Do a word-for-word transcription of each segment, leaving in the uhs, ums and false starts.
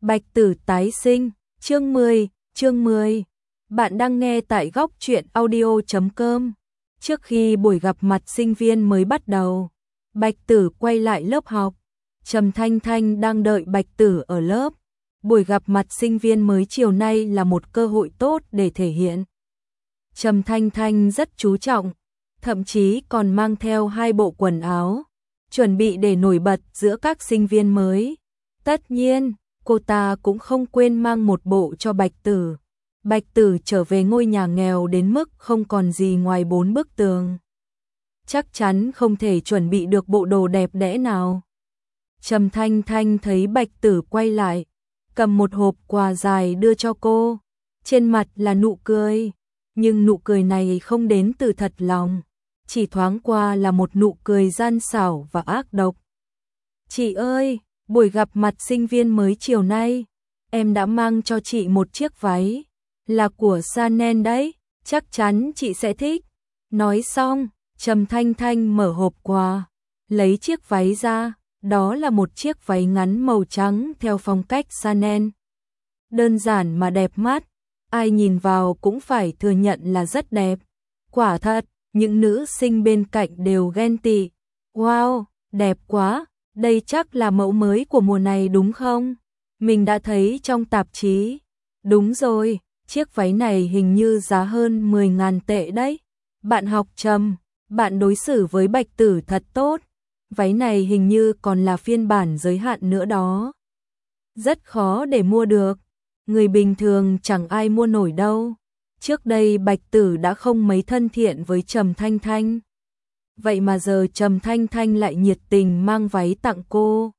Bạch Tử tái sinh, chương mười, chương mười. Bạn đang nghe tại góc truyện audio chấm com. Trước khi buổi gặp mặt sinh viên mới bắt đầu, Bạch Tử quay lại lớp học. Trầm Thanh Thanh đang đợi Bạch Tử ở lớp. Buổi gặp mặt sinh viên mới chiều nay là một cơ hội tốt để thể hiện. Trầm Thanh Thanh rất chú trọng, thậm chí còn mang theo hai bộ quần áo, chuẩn bị để nổi bật giữa các sinh viên mới. Tất nhiên, cô ta cũng không quên mang một bộ cho Bạch Tử. Bạch Tử trở về ngôi nhà nghèo đến mức không còn gì ngoài bốn bức tường. Chắc chắn không thể chuẩn bị được bộ đồ đẹp đẽ nào. Trầm Thanh Thanh thấy Bạch Tử quay lại, cầm một hộp quà dài đưa cho cô. Trên mặt là nụ cười, nhưng nụ cười này không đến từ thật lòng, chỉ thoáng qua là một nụ cười gian xảo và ác độc. Chị ơi, buổi gặp mặt sinh viên mới chiều nay, em đã mang cho chị một chiếc váy, là của Chanel đấy, chắc chắn chị sẽ thích. Nói xong, Trầm Thanh Thanh mở hộp quà, lấy chiếc váy ra, đó là một chiếc váy ngắn màu trắng theo phong cách Chanel. Đơn giản mà đẹp mắt, ai nhìn vào cũng phải thừa nhận là rất đẹp. Quả thật, những nữ sinh bên cạnh đều ghen tị. Wow, đẹp quá! Đây chắc là mẫu mới của mùa này đúng không? Mình đã thấy trong tạp chí. Đúng rồi, chiếc váy này hình như giá hơn mười nghìn tệ đấy. Bạn học Trầm, bạn đối xử với Bạch Tử thật tốt. Váy này hình như còn là phiên bản giới hạn nữa đó. Rất khó để mua được. Người bình thường chẳng ai mua nổi đâu. Trước đây Bạch Tử đã không mấy thân thiện với Trầm Thanh Thanh. Vậy mà giờ Trầm Thanh Thanh lại nhiệt tình mang váy tặng cô.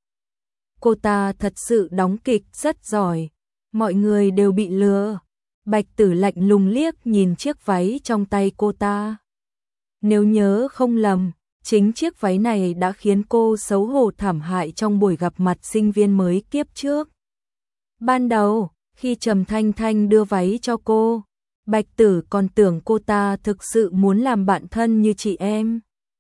Cô ta thật sự đóng kịch rất giỏi. Mọi người đều bị lừa. Bạch Tử lạnh lùng liếc nhìn chiếc váy trong tay cô ta. Nếu nhớ không lầm, chính chiếc váy này đã khiến cô xấu hổ thảm hại trong buổi gặp mặt sinh viên mới kiếp trước. Ban đầu, khi Trầm Thanh Thanh đưa váy cho cô, Bạch Tử còn tưởng cô ta thực sự muốn làm bạn thân như chị em.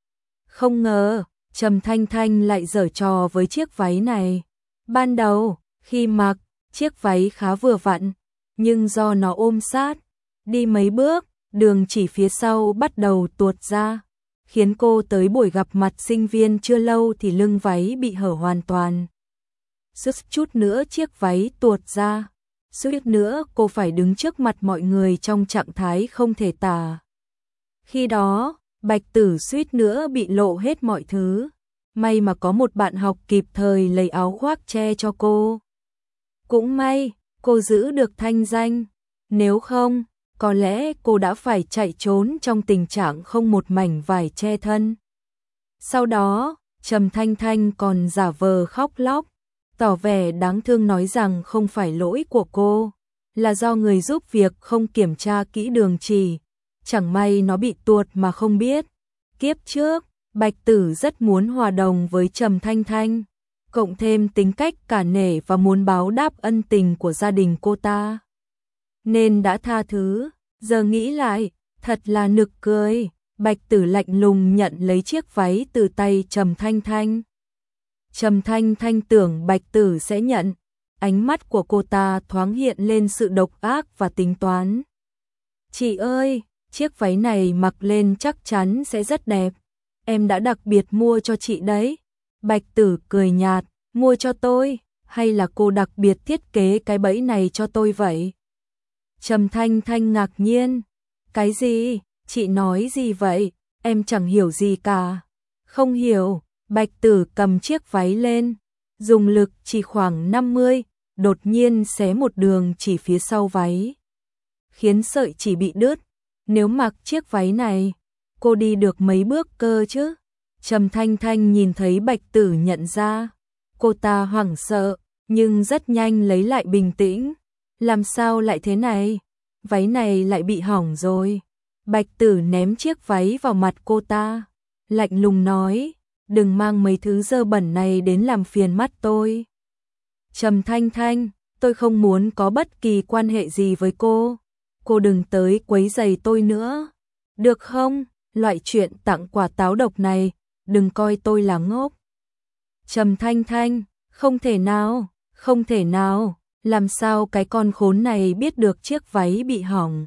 Không ngờ, Trầm Thanh Thanh lại giở trò với chiếc váy này. Ban đầu, khi mặc, chiếc váy khá vừa vặn, nhưng do nó ôm sát, đi mấy bước, đường chỉ phía sau bắt đầu tuột ra, khiến cô tới buổi gặp mặt sinh viên chưa lâu thì lưng váy bị hở hoàn toàn. Suýt chút nữa chiếc váy tuột ra, suýt nữa cô phải đứng trước mặt mọi người trong trạng thái không thể tả. Khi đó, Bạch Tử suýt nữa bị lộ hết mọi thứ. May mà có một bạn học kịp thời lấy áo khoác che cho cô. Cũng may, cô giữ được thanh danh. Nếu không, có lẽ cô đã phải chạy trốn trong tình trạng không một mảnh vải che thân. Sau đó, Trầm Thanh Thanh còn giả vờ khóc lóc, tỏ vẻ đáng thương nói rằng không phải lỗi của cô, là do người giúp việc không kiểm tra kỹ đường chỉ. Chẳng may nó bị tuột mà không biết. Kiếp trước, Bạch Tử rất muốn hòa đồng với Trầm Thanh Thanh, cộng thêm tính cách cả nể và muốn báo đáp ân tình của gia đình cô ta, nên đã tha thứ. Giờ nghĩ lại, thật là nực cười. Bạch Tử lạnh lùng nhận lấy chiếc váy từ tay Trầm Thanh Thanh. Trầm Thanh Thanh tưởng Bạch Tử sẽ nhận, ánh mắt của cô ta thoáng hiện lên sự độc ác và tính toán. Chị ơi, chiếc váy này mặc lên chắc chắn sẽ rất đẹp. Em đã đặc biệt mua cho chị đấy. Bạch Tử cười nhạt, mua cho tôi, hay là cô đặc biệt thiết kế cái bẫy này cho tôi vậy? Trầm Thanh Thanh ngạc nhiên. Cái gì? Chị nói gì vậy? Em chẳng hiểu gì cả. Không hiểu. Bạch Tử cầm chiếc váy lên, dùng lực chỉ khoảng năm mươi, đột nhiên xé một đường chỉ phía sau váy, khiến sợi chỉ bị đứt. Nếu mặc chiếc váy này, cô đi được mấy bước cơ chứ? Trầm Thanh Thanh nhìn thấy Bạch Tử nhận ra, cô ta hoảng sợ, nhưng rất nhanh lấy lại bình tĩnh. Làm sao lại thế này? Váy này lại bị hỏng rồi. Bạch Tử ném chiếc váy vào mặt cô ta, lạnh lùng nói, đừng mang mấy thứ dơ bẩn này đến làm phiền mắt tôi. Trầm Thanh Thanh, tôi không muốn có bất kỳ quan hệ gì với cô. Cô đừng tới quấy rầy tôi nữa. Được không? Loại chuyện tặng quà táo độc này, đừng coi tôi là ngốc. Trầm Thanh Thanh, không thể nào, không thể nào. Làm sao cái con khốn này biết được chiếc váy bị hỏng?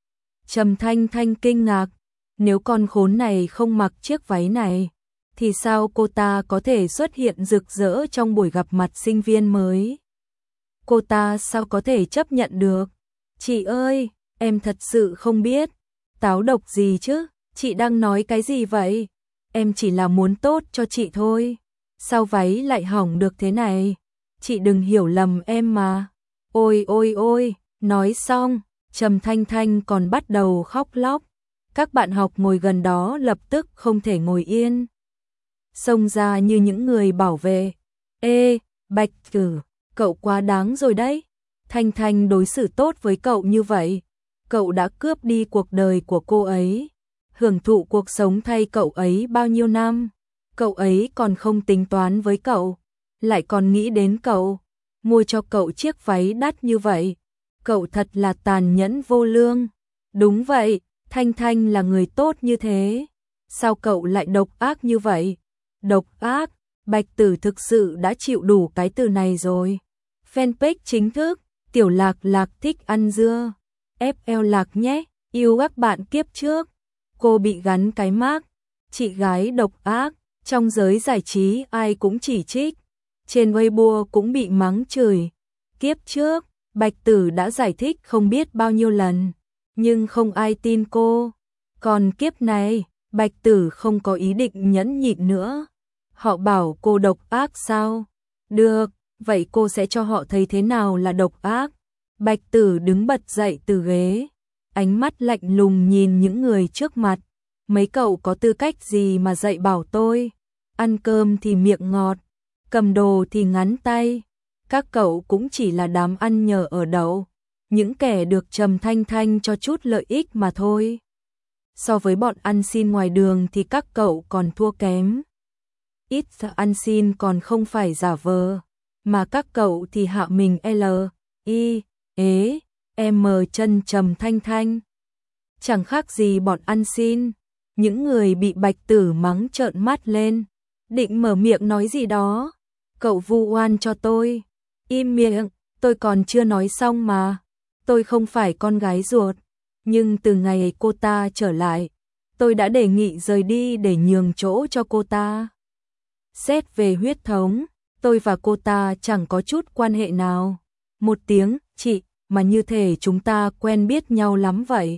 Trầm Thanh Thanh kinh ngạc, nếu con khốn này không mặc chiếc váy này, thì sao cô ta có thể xuất hiện rực rỡ trong buổi gặp mặt sinh viên mới? Cô ta sao có thể chấp nhận được? Chị ơi, em thật sự không biết. Táo độc gì chứ? Chị đang nói cái gì vậy? Em chỉ là muốn tốt cho chị thôi. Sao váy lại hỏng được thế này? Chị đừng hiểu lầm em mà. Ôi ôi ôi, nói xong, Trầm Thanh Thanh còn bắt đầu khóc lóc. Các bạn học ngồi gần đó lập tức không thể ngồi yên. Xông ra như những người bảo vệ. Ê, Bạch Tử, cậu quá đáng rồi đấy. Thanh Thanh đối xử tốt với cậu như vậy. Cậu đã cướp đi cuộc đời của cô ấy. Hưởng thụ cuộc sống thay cậu ấy bao nhiêu năm. Cậu ấy còn không tính toán với cậu. Lại còn nghĩ đến cậu. Mua cho cậu chiếc váy đắt như vậy. Cậu thật là tàn nhẫn vô lương. Đúng vậy, Thanh Thanh là người tốt như thế. Sao cậu lại độc ác như vậy? Độc ác, Bạch Tử thực sự đã chịu đủ cái từ này rồi. Fanpage chính thức, Tiểu Lạc Lạc thích ăn dưa. ép lờ Lạc nhé, yêu các bạn kiếp trước. Cô bị gắn cái mác, chị gái độc ác, trong giới giải trí ai cũng chỉ trích. Trên Weibo cũng bị mắng chửi. Kiếp trước, Bạch Tử đã giải thích không biết bao nhiêu lần, nhưng không ai tin cô. Còn kiếp này, Bạch Tử không có ý định nhẫn nhịn nữa. Họ bảo cô độc ác sao? Được, vậy cô sẽ cho họ thấy thế nào là độc ác. Bạch Tử đứng bật dậy từ ghế, ánh mắt lạnh lùng nhìn những người trước mặt. Mấy cậu có tư cách gì mà dạy bảo tôi? Ăn cơm thì miệng ngọt, cầm đồ thì ngắn tay. Các cậu cũng chỉ là đám ăn nhờ ở đậu, những kẻ được Trầm Thanh Thanh cho chút lợi ích mà thôi. So với bọn ăn xin ngoài đường thì các cậu còn thua kém. Ít ra ăn xin còn không phải giả vờ, mà các cậu thì hạ mình L, I, ế, M chân Trầm Thanh Thanh. Chẳng khác gì bọn ăn xin. Những người bị Bạch Tử mắng trợn mắt lên, định mở miệng nói gì đó. Cậu vu oan cho tôi. Im miệng, tôi còn chưa nói xong mà. Tôi không phải con gái ruột, nhưng từ ngày cô ta trở lại, tôi đã đề nghị rời đi để nhường chỗ cho cô ta. Xét về huyết thống, tôi và cô ta chẳng có chút quan hệ nào. Một tiếng, chị, mà như thể chúng ta quen biết nhau lắm vậy.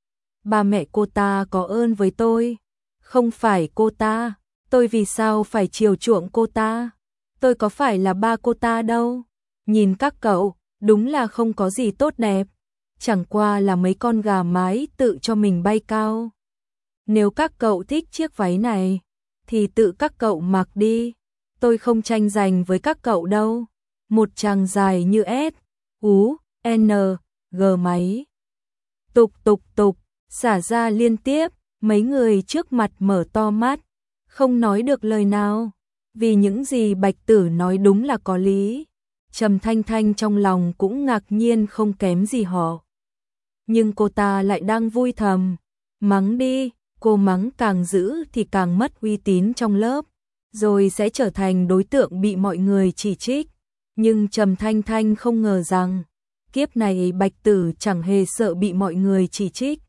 Ba mẹ cô ta có ơn với tôi. Không phải cô ta, tôi vì sao phải chiều chuộng cô ta? Tôi có phải là ba cô ta đâu. Nhìn các cậu, đúng là không có gì tốt đẹp. Chẳng qua là mấy con gà mái tự cho mình bay cao. Nếu các cậu thích chiếc váy này, thì tự các cậu mặc đi. Tôi không tranh giành với các cậu đâu. Một chàng dài như S, U, N, G máy. Tục tục tục, xả ra liên tiếp, mấy người trước mặt mở to mắt, không nói được lời nào. Vì những gì Bạch Tử nói đúng là có lý. Trầm Thanh Thanh trong lòng cũng ngạc nhiên không kém gì họ. Nhưng cô ta lại đang vui thầm. Mắng đi, cô mắng càng dữ thì càng mất uy tín trong lớp, rồi sẽ trở thành đối tượng bị mọi người chỉ trích. Nhưng Trầm Thanh Thanh không ngờ rằng, kiếp này Bạch Tử chẳng hề sợ bị mọi người chỉ trích.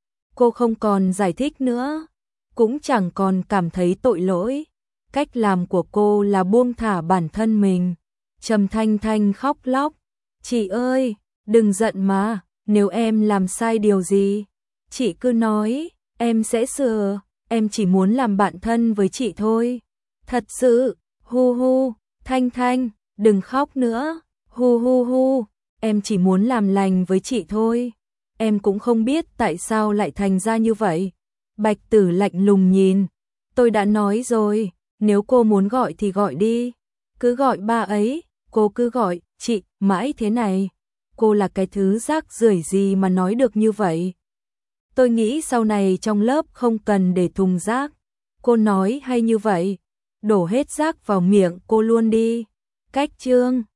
Cô không còn giải thích nữa, cũng chẳng còn cảm thấy tội lỗi. Cách làm của cô là buông thả bản thân mình. Trầm Thanh Thanh khóc lóc. Chị ơi, đừng giận mà, nếu em làm sai điều gì, chị cứ nói, em sẽ sửa, em chỉ muốn làm bạn thân với chị thôi. Thật sự, hu hu, Thanh Thanh, đừng khóc nữa, hu hu hu, em chỉ muốn làm lành với chị thôi. Em cũng không biết tại sao lại thành ra như vậy. Bạch Tử lạnh lùng nhìn. Tôi đã nói rồi, nếu cô muốn gọi thì gọi đi. Cứ gọi ba ấy, cô cứ gọi, chị, mãi thế này. Cô là cái thứ rác rưởi gì mà nói được như vậy. Tôi nghĩ sau này trong lớp không cần để thùng rác. Cô nói hay như vậy, đổ hết rác vào miệng cô luôn đi. Cách chương